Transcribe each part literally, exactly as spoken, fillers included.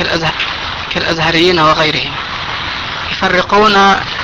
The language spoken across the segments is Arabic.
كالأزهر كالأزهريين وغيرهم يفرقون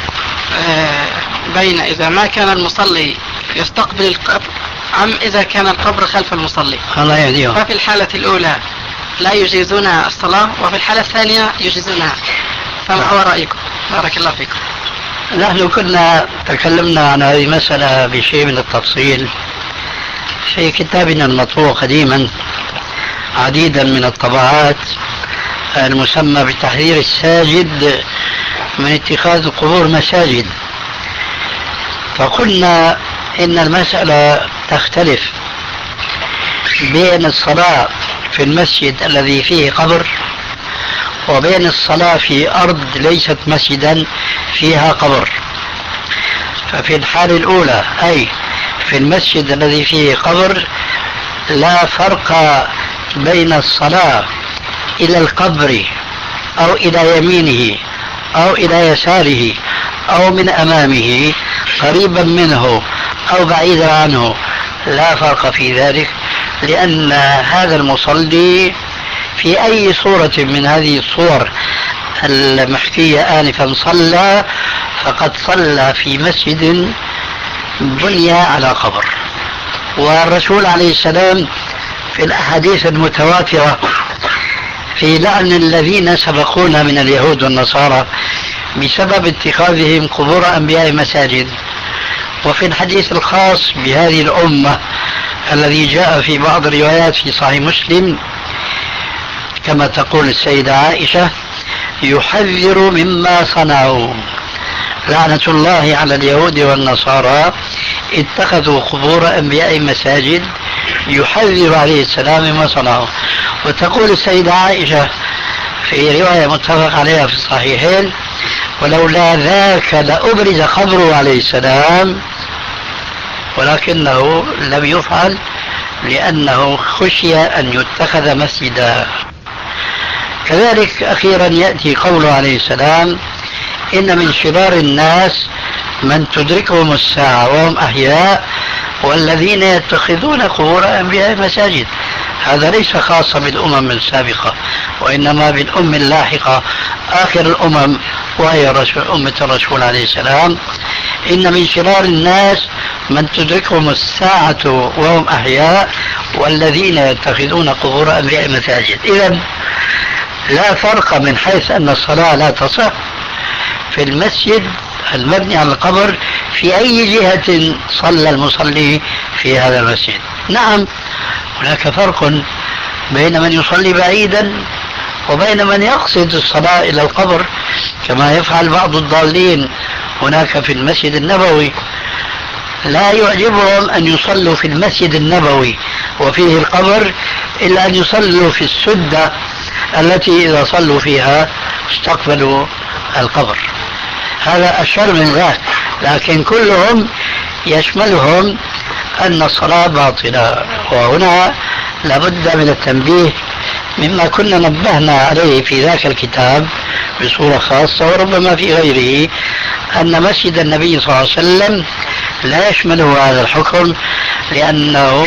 بين إذا ما كان المصلي يستقبل القبر أم إذا كان القبر خلف المصلي. الله يهديهم. ففي الحالة الأولى لا يجيزون الصلاة وفي الحالة الثانية يجيزونها، فما هو رأيكم؟ بارك الله فيكم. نحن كنا تكلمنا عن هذه المسألة بشيء من التفصيل في كتابنا المطبوع قديما عديدا من الطبعات المسمى بتحذير الساجد من اتخاذ القبور مساجد. فقلنا إن المسألة تختلف بين الصلاة في المسجد الذي فيه قبر وبين الصلاة في أرض ليست مسجدا فيها قبر. ففي الحالة الأولى أي في المسجد الذي فيه قبر لا فرق بين الصلاة إلى القبر أو إلى يمينه أو إلى يساره أو من أمامه قريبا منه أو بعيدا عنه، لا فرق في ذلك، لأن هذا المصلي في أي صورة من هذه الصور المحكية آنفا صلى فقد صلى في مسجد بني على قبر. والرسول عليه السلام في الأحاديث المتواترة في لعن الذين سبقونا من اليهود والنصارى بسبب اتخاذهم قبور أنبياء مساجد، وفي الحديث الخاص بهذه الأمة الذي جاء في بعض الروايات في صحيح مسلم كما تقول السيدة عائشة يحذر مما صنعوا لعنة الله على اليهود والنصارى اتخذوا قبور أنبياء مساجد، يحذر عليه السلام مما صنعوا. وتقول السيدة عائشة في رواية متفق عليها في الصحيحين ولولا ذاك لأبرز قبره عليه السلام، ولكنه لم يفعل لأنه خشي أن يتخذ مسجدا. كذلك أخيرا يأتي قوله عليه السلام إن من شرار الناس من تدركهم الساعة وهم أحياء والذين يتخذون قبور أنبياء مساجد. هذا ليس خاصا بالأمم السابقة وإنما بالأمم اللاحقة آخر الأمم وهي الرسول أمة الرسول عليه السلام. إن من شرار الناس من تدركهم الساعة وهم أحياء والذين يتخذون قبور أنبياء مساجد. إذن لا فرق من حيث أن الصلاة لا تصح في المسجد المبني على القبر في أي جهة صلى المصلي في هذا المسجد. نعم هناك فرق بين من يصلي بعيدا وبين من يقصد الصلاة إلى القبر كما يفعل بعض الضالين هناك في المسجد النبوي. لا يعجبهم أن يصلوا في المسجد النبوي وفيه القبر إلا أن يصلوا في السدة التي إذا صلوا فيها استقبلوا القبر. هذا أشر من ذلك، لكن كلهم يشملهم أن الصلاة باطلة. وهنا لابد من التنبيه مما كنا نبهنا عليه في ذاك الكتاب بصورة خاصة وربما في غيره أن مسجد النبي صلى الله عليه وسلم لا يشمله هذا الحكم لأنه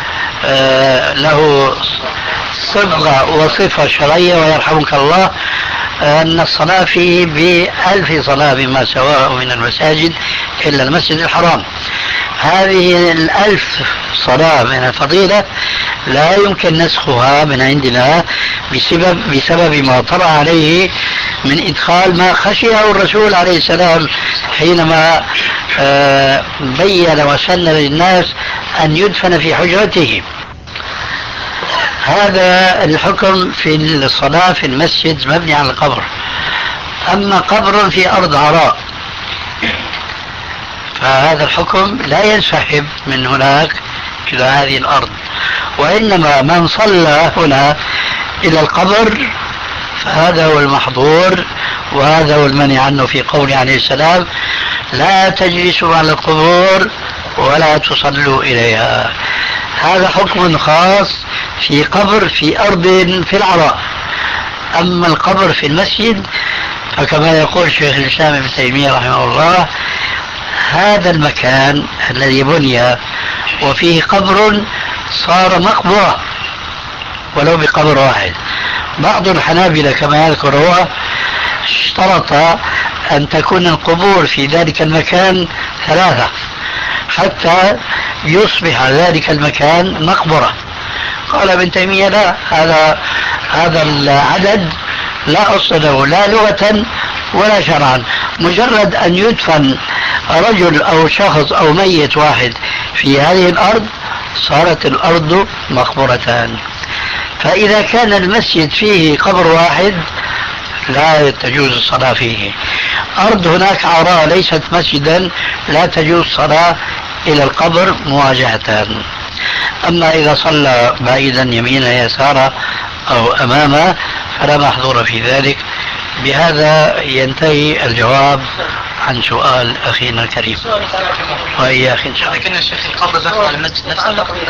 آه له صبغة وصفة شرعية ويرحمك الله أن الصلاة فيه بألف صلاة بما سواه من المساجد إلا المسجد الحرام. هذه الألف صلاة من الفضيلة لا يمكن نسخها من عندنا بسبب, بسبب ما طرأ عليه من إدخال ما خشيه الرسول عليه السلام حينما بين وسن للناس أن يدفن في حجرته. هذا الحكم في الصلاة في المسجد مبني على القبر. أما قبر في أرض عراء فهذا الحكم لا ينسحب من هناك إلى هذه الأرض، وإنما من صلى هنا إلى القبر فهذا هو المحظور وهذا هو المنع عنه في قوله عليه السلام لا تجلسوا على القبور ولا تصلوا إليها. هذا حكم خاص في قبر في أرض في العراء. أما القبر في المسجد فكما يقول شيخ الإسلام ابن تيمية رحمه الله هذا المكان الذي بني وفيه قبر صار مقبرة ولو بقبر واحد، بعض الحنابلة كما يذكر هو اشترط أن تكون القبور في ذلك المكان ثلاثة حتى يصبح ذلك المكان مقبرة. قال ابن تيمية لا، هذا هذا العدد لا أصل له لا لغة ولا شرعا، مجرد أن يدفن رجل أو شخص أو ميت واحد في هذه الأرض صارت الأرض مقبرتان. فإذا كان المسجد فيه قبر واحد لا تجوز الصلاة فيه. أرض هناك عراء ليست مسجدا لا تجوز الصلاة إلى القبر مواجهة. أما إذا صلى بعيدا يمينا يسارا أو أمامه فلا محظور في ذلك. بهذا ينتهي الجواب عن سؤال أخينا الكريم وإياك إن شاء الله. لكن الشيخ القبر داخل على المسجد نفسه